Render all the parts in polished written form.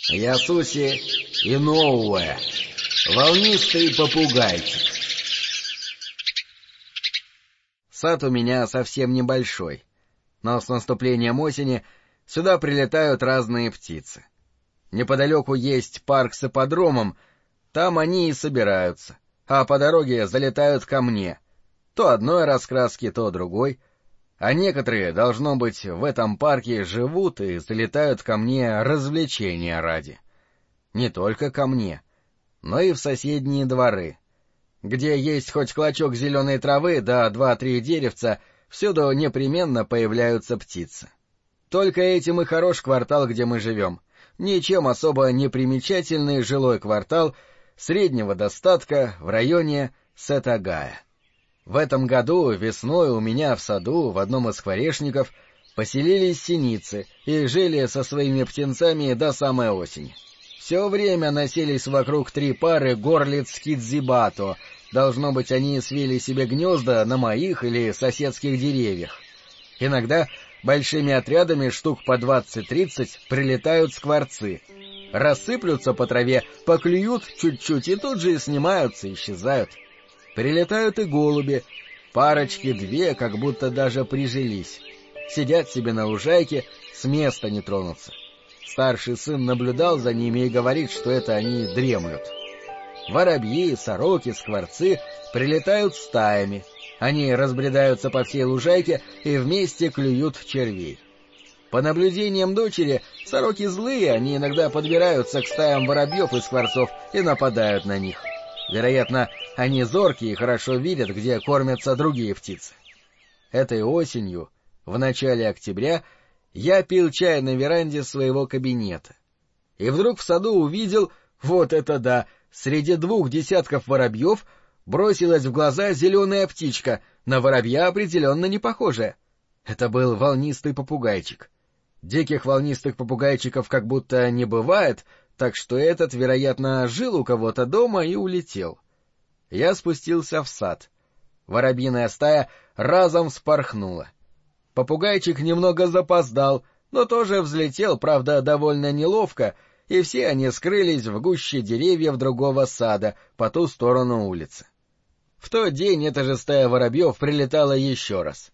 Ясуси и новое. Волнистый попугайчик. Сад у меня совсем небольшой, но с наступлением осени сюда прилетают разные птицы. Неподалеку есть парк с ипподромом, там они и собираются, а по дороге залетают ко мне. То одной раскраски, то другой. А некоторые, должно быть, в этом парке живут и залетают ко мне развлечения ради. Не только ко мне, но и в соседние дворы. Где есть хоть клочок зеленой травы, да 2-3 деревца, всюду непременно появляются птицы. Только этим и хорош квартал, где мы живем. Ничем особо не примечательный жилой квартал среднего достатка в районе Сетагая. В этом году весной у меня в саду в одном из скворечников поселились синицы и жили со своими птенцами до самой осени. Все время носились вокруг 3 пары горлиц кидзибато. Должно быть, они свили себе гнезда на моих или соседских деревьях. Иногда большими отрядами штук по 20-30 прилетают скворцы. Рассыплются по траве, поклюют чуть-чуть и тут же снимаются, исчезают. Прилетают и голуби, парочки 2 как будто даже прижились. Сидят себе на лужайке, с места не тронутся. Старший сын наблюдал за ними и говорит, что это они дремлют. Воробьи, сороки, скворцы прилетают стаями. Они разбредаются по всей лужайке и вместе клюют червей. По наблюдениям дочери, сороки злые, они иногда подбираются к стаям воробьев и скворцов и нападают на них. Вероятно, они зоркие и хорошо видят, где кормятся другие птицы. Этой осенью, в начале октября, я пил чай на веранде своего кабинета. И вдруг в саду увидел, вот это да, среди 2 десятков воробьев бросилась в глаза зеленая птичка, на воробья определенно не похожая. Это был волнистый попугайчик. Диких волнистых попугайчиков как будто не бывает, так что этот, вероятно, жил у кого-то дома и улетел. Я спустился в сад. Воробьиная стая разом вспорхнула. Попугайчик немного запоздал, но тоже взлетел, правда, довольно неловко, и все они скрылись в гуще деревьев другого сада, по ту сторону улицы. В тот день эта же стая воробьев прилетала еще раз.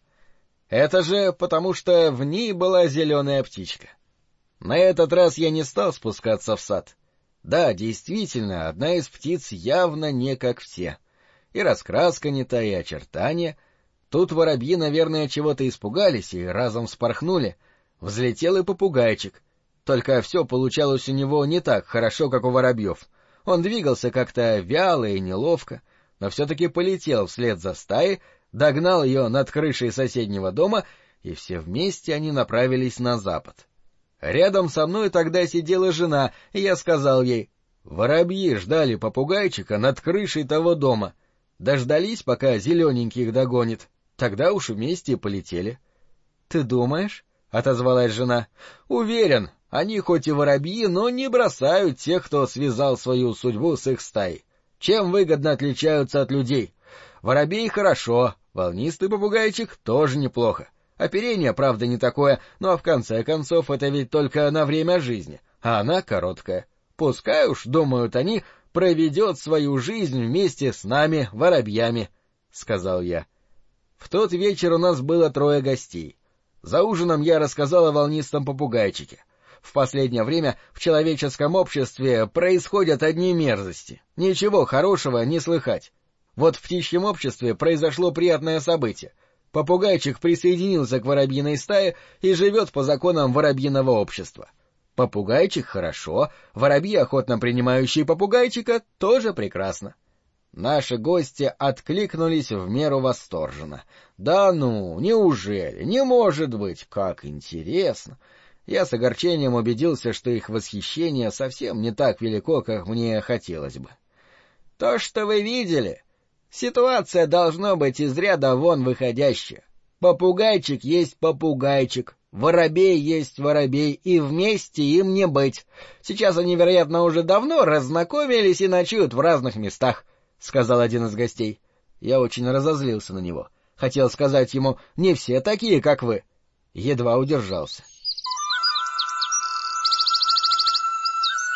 Это же потому, что в ней была зеленая птичка. На этот раз я не стал спускаться в сад. Да, действительно, одна из птиц явно не как все. И раскраска не та, и очертания. Тут воробьи, наверное, чего-то испугались и разом вспорхнули. Взлетел и попугайчик. Только все получалось у него не так хорошо, как у воробьев. Он двигался как-то вяло и неловко, но все-таки полетел вслед за стаей, догнал ее над крышей соседнего дома, и все вместе они направились на запад. Рядом со мной тогда сидела жена, и я сказал ей: «Воробьи ждали попугайчика над крышей того дома. Дождались, пока зелененький их догонит. Тогда уж вместе и полетели». «Ты думаешь?» — отозвалась жена. «Уверен, они хоть и воробьи, но не бросают тех, кто связал свою судьбу с их стаей. Чем выгодно отличаются от людей? Воробей хорошо, волнистый попугайчик тоже неплохо. Оперение, правда, не такое, но в конце концов это ведь только на время жизни, а она короткая. Пускай уж, думают они, проведет свою жизнь вместе с нами, воробьями», — сказал я. В тот вечер у нас было 3 гостей. За ужином я рассказал о волнистом попугайчике. В последнее время в человеческом обществе происходят одни мерзости. Ничего хорошего не слыхать. Вот в птичьем обществе произошло приятное событие. Попугайчик присоединился к воробьиной стае и живет по законам воробьиного общества. Попугайчик хорошо, воробьи, охотно принимающие попугайчика, тоже прекрасно. Наши гости откликнулись в меру восторженно. «Да ну, неужели? Не может быть! Как интересно!» Я с огорчением убедился, что их восхищение совсем не так велико, как мне хотелось бы. «То, что вы видели, ситуация должна быть из ряда вон выходящая. Попугайчик есть попугайчик, воробей есть воробей, и вместе им не быть. Сейчас они, вероятно, уже давно разнакомились и ночуют в разных местах», — сказал один из гостей. Я очень разозлился на него. Хотел сказать ему: «Не все такие, как вы». Едва удержался.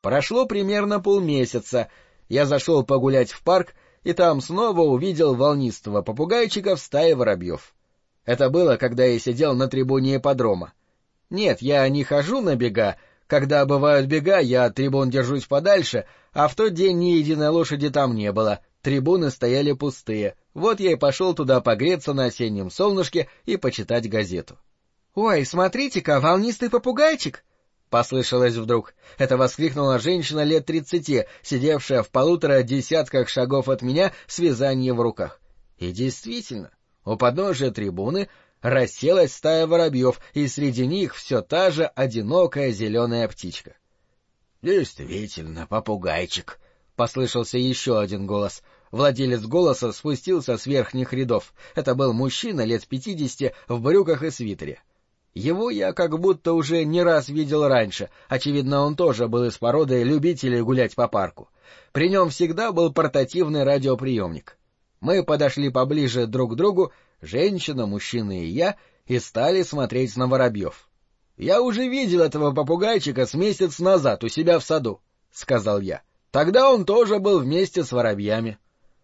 Прошло примерно полмесяца, я зашел погулять в парк, и там снова увидел волнистого попугайчика в стае воробьев. Это было, когда я сидел на трибуне ипподрома. Нет, я не хожу на бега, когда бывают бега, я от трибун держусь подальше, а в тот день ни единой лошади там не было, трибуны стояли пустые, вот я и пошел туда погреться на осеннем солнышке и почитать газету. — Ой, смотрите-ка, волнистый попугайчик! — послышалось вдруг. Это воскликнула женщина лет 30, сидевшая в 1,5 десятках шагов от меня с вязанием в руках. И действительно, у подножия трибуны расселась стая воробьев, и среди них все та же одинокая зеленая птичка. — Действительно, попугайчик! — послышался еще один голос. Владелец голоса спустился с верхних рядов. Это был мужчина лет 50 в брюках и свитере. Его я как будто уже не раз видел раньше, очевидно, он тоже был из породы любителей гулять по парку. При нем всегда был портативный радиоприемник. Мы подошли поближе друг к другу, женщина, мужчина и я, и стали смотреть на воробьев. — Я уже видел этого попугайчика с месяц назад у себя в саду, — сказал я. Тогда он тоже был вместе с воробьями.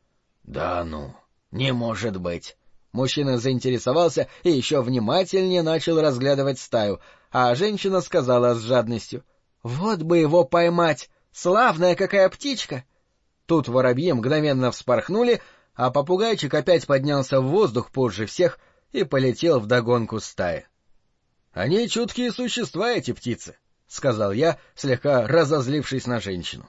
— Да ну, не может быть. Мужчина заинтересовался и еще внимательнее начал разглядывать стаю, а женщина сказала с жадностью: — Вот бы его поймать! Славная какая птичка! Тут воробьи мгновенно вспорхнули, а попугайчик опять поднялся в воздух позже всех и полетел вдогонку стаи. — Они чуткие существа, эти птицы, — сказал я, слегка разозлившись на женщину.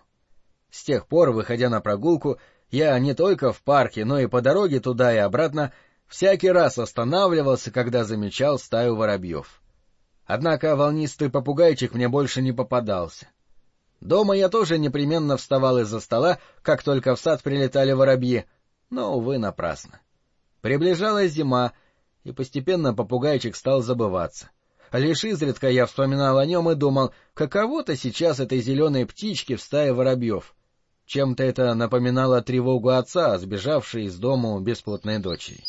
С тех пор, выходя на прогулку, я не только в парке, но и по дороге туда и обратно всякий раз останавливался, когда замечал стаю воробьев. Однако волнистый попугайчик мне больше не попадался. Дома я тоже непременно вставал из-за стола, как только в сад прилетали воробьи, но, увы, напрасно. Приближалась зима, и постепенно попугайчик стал забываться. Лишь изредка я вспоминал о нем и думал, каково-то сейчас этой зеленой птичке в стае воробьев. Чем-то это напоминало тревогу отца, сбежавшей из дому бесплотной дочери.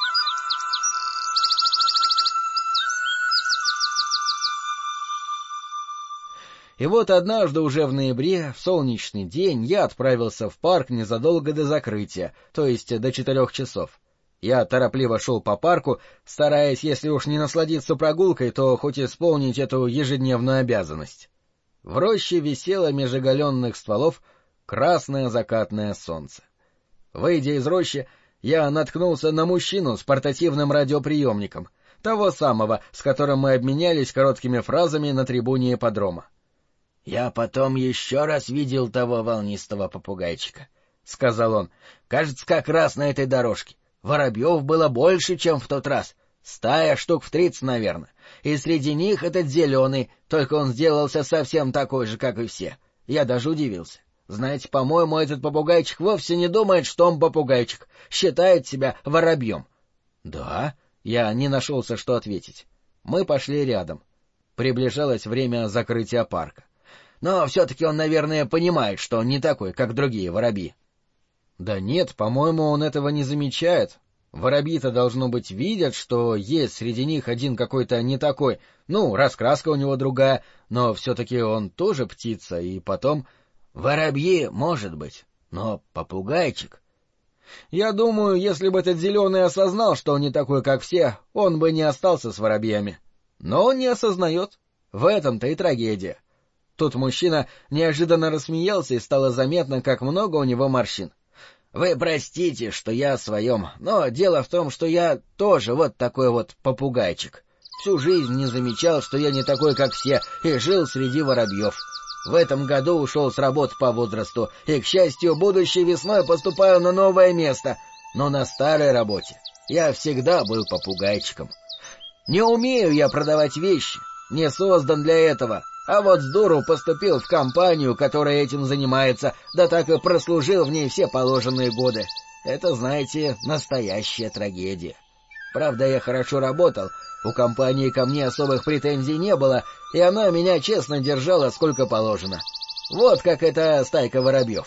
И вот однажды уже в ноябре, в солнечный день, я отправился в парк незадолго до закрытия, то есть до 4 часов. Я торопливо шел по парку, стараясь, если уж не насладиться прогулкой, то хоть исполнить эту ежедневную обязанность. В роще висело меж оголенных стволов красное закатное солнце. Выйдя из рощи, я наткнулся на мужчину с портативным радиоприемником, того самого, с которым мы обменялись короткими фразами на трибуне ипподрома. — Я потом еще раз видел того волнистого попугайчика, — сказал он. — Кажется, как раз на этой дорожке. Воробьев было больше, чем в тот раз. Стая штук в 30, наверное. И среди них этот зеленый, только он сделался совсем такой же, как и все. Я даже удивился. Знаете, по-моему, этот попугайчик вовсе не думает, что он попугайчик, считает себя воробьем. — Да? Я не нашелся, что ответить. Мы пошли рядом. Приближалось время закрытия парка. Но все-таки он, наверное, понимает, что он не такой, как другие воробьи. Да нет, по-моему, он этого не замечает. Воробьи-то, должно быть, видят, что есть среди них один какой-то не такой. Ну, раскраска у него другая, но все-таки он тоже птица, и потом... Воробьи, может быть, но попугайчик... Я думаю, если бы этот зеленый осознал, что он не такой, как все, он бы не остался с воробьями. Но он не осознает. В этом-то и трагедия. Тут мужчина неожиданно рассмеялся, и стало заметно, как много у него морщин. — Вы простите, что я о своем, но дело в том, что я тоже вот такой вот попугайчик. Всю жизнь не замечал, что я не такой, как все, и жил среди воробьев. В этом году ушел с работы по возрасту, и, к счастью, будущей весной поступаю на новое место, но на старой работе я всегда был попугайчиком. Не умею я продавать вещи, не создан для этого, а вот с дуру поступил в компанию, которая этим занимается, да так и прослужил в ней все положенные годы. Это, знаете, настоящая трагедия. Правда, я хорошо работал, у компании ко мне особых претензий не было, и она меня честно держала сколько положено. Вот как эта стайка воробьев.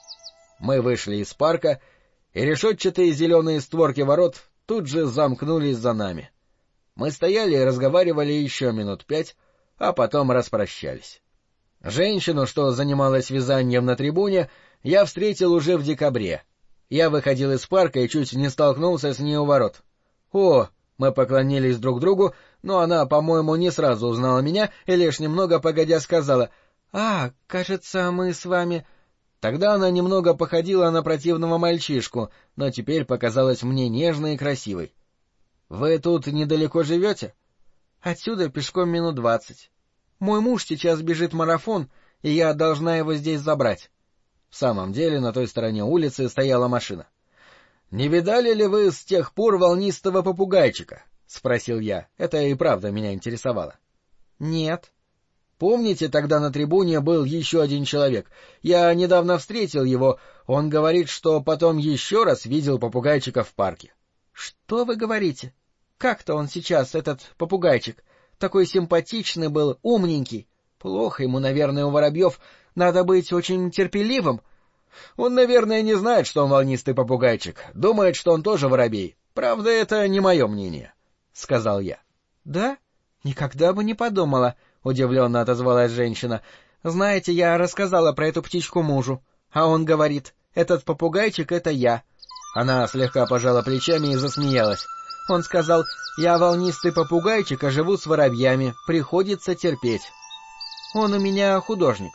Мы вышли из парка, и решетчатые зеленые створки ворот тут же замкнулись за нами. Мы стояли и разговаривали еще минут 5, а потом распрощались. Женщину, что занималась вязанием на трибуне, я встретил уже в декабре. Я выходил из парка и чуть не столкнулся с ней у ворот. «О!» — мы поклонились друг другу, но она, по-моему, не сразу узнала меня и лишь немного погодя сказала: «А, кажется, мы с вами...» Тогда она немного походила на противного мальчишку, но теперь показалась мне нежной и красивой. «Вы тут недалеко живете?» «Отсюда пешком минут 20. Мой муж сейчас бежит марафон, и я должна его здесь забрать». В самом деле на той стороне улицы стояла машина. «Не видали ли вы с тех пор волнистого попугайчика?» — спросил я. Это и правда меня интересовало. «Нет». «Помните, тогда на трибуне был еще один человек? Я недавно встретил его. Он говорит, что потом еще раз видел попугайчика в парке». «Что вы говорите? Как-то он сейчас, этот попугайчик, такой симпатичный был, умненький. Плохо ему, наверное, у воробьев. Надо быть очень терпеливым». «Он, наверное, не знает, что он волнистый попугайчик. Думает, что он тоже воробей. Правда, это не мое мнение», — сказал я. «Да? Никогда бы не подумала», — удивленно отозвалась женщина. «Знаете, я рассказала про эту птичку мужу, а он говорит, этот попугайчик — это я». Она слегка пожала плечами и засмеялась. Он сказал: «Я волнистый попугайчик, а живу с воробьями, приходится терпеть». Он у меня художник.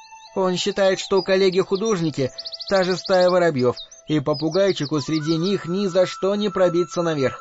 Он считает, что коллеги-художники — та же стая воробьев, и попугайчику среди них ни за что не пробиться наверх.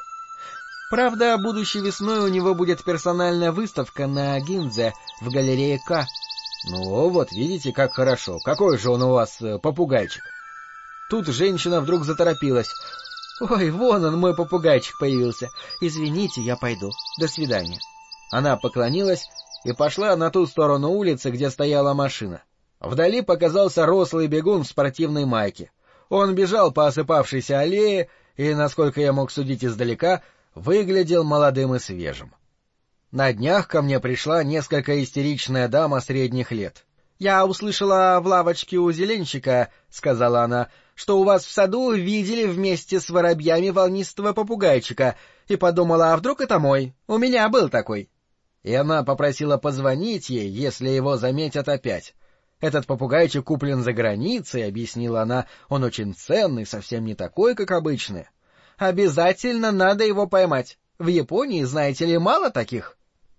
Правда, будущей весной у него будет персональная выставка на Гинзе в галерее К. Ну, вот видите, как хорошо. Какой же он у вас попугайчик? Тут женщина вдруг заторопилась. «Ой, вон он, мой попугайчик, появился. Извините, я пойду. До свидания». Она поклонилась и пошла на ту сторону улицы, где стояла машина. Вдали показался рослый бегун в спортивной майке. Он бежал по осыпавшейся аллее и, насколько я мог судить издалека, выглядел молодым и свежим. На днях ко мне пришла несколько истеричная дама средних лет. «Я услышала в лавочке у зеленщика, — сказала она, — что у вас в саду видели вместе с воробьями волнистого попугайчика, и подумала, а вдруг это мой? У меня был такой». И она попросила позвонить ей, если его заметят опять. «Этот попугайчик куплен за границей, — объяснила она, — он очень ценный, совсем не такой, как обычные. Обязательно надо его поймать. В Японии, знаете ли, мало таких».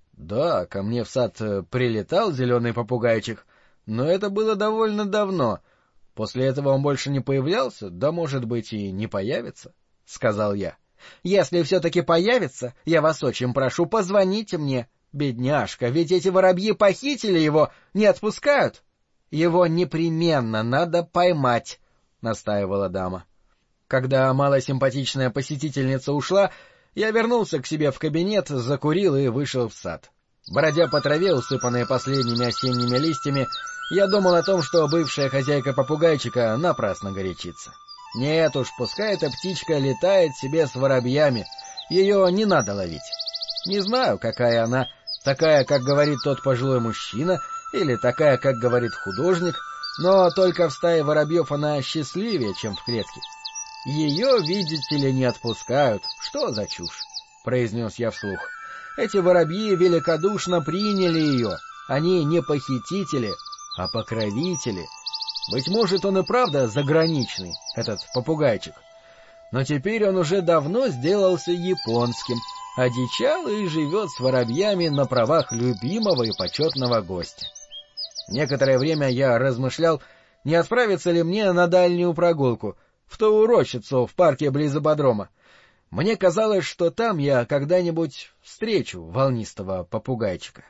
Да, ко мне в сад прилетал зеленый попугайчик, но это было довольно давно. После этого он больше не появлялся, да, может быть, и не появится, — сказал я. «Если все-таки появится, я вас очень прошу, позвоните мне. Бедняжка, ведь эти воробьи похитили его, не отпускают». «Его непременно надо поймать», — настаивала дама. Когда малосимпатичная посетительница ушла, я вернулся к себе в кабинет, закурил и вышел в сад. Бродя по траве, усыпанной последними осенними листьями, я думал о том, что бывшая хозяйка попугайчика напрасно горячится. Нет уж, пускай эта птичка летает себе с воробьями, ее не надо ловить. Не знаю, какая она, такая, как говорит тот пожилой мужчина, или такая, как говорит художник, но только в стае воробьев она счастливее, чем в клетке. «Ее, видите ли, не отпускают. Что за чушь?» — произнес я вслух. «Эти воробьи великодушно приняли ее. Они не похитители, а покровители. Быть может, он и правда заграничный, этот попугайчик. Но теперь он уже давно сделался японским, одичал и живет с воробьями на правах любимого и почетного гостя». Некоторое время я размышлял, не отправиться ли мне на дальнюю прогулку, в ту рощицу в парке близ ипподрома. Мне казалось, что там я когда-нибудь встречу волнистого попугайчика.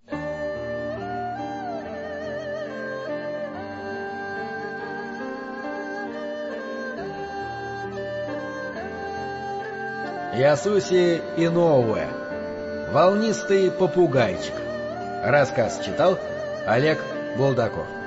Ясуси Иноуэ. Волнистый попугайчик. Рассказ читал Олег Булдаков.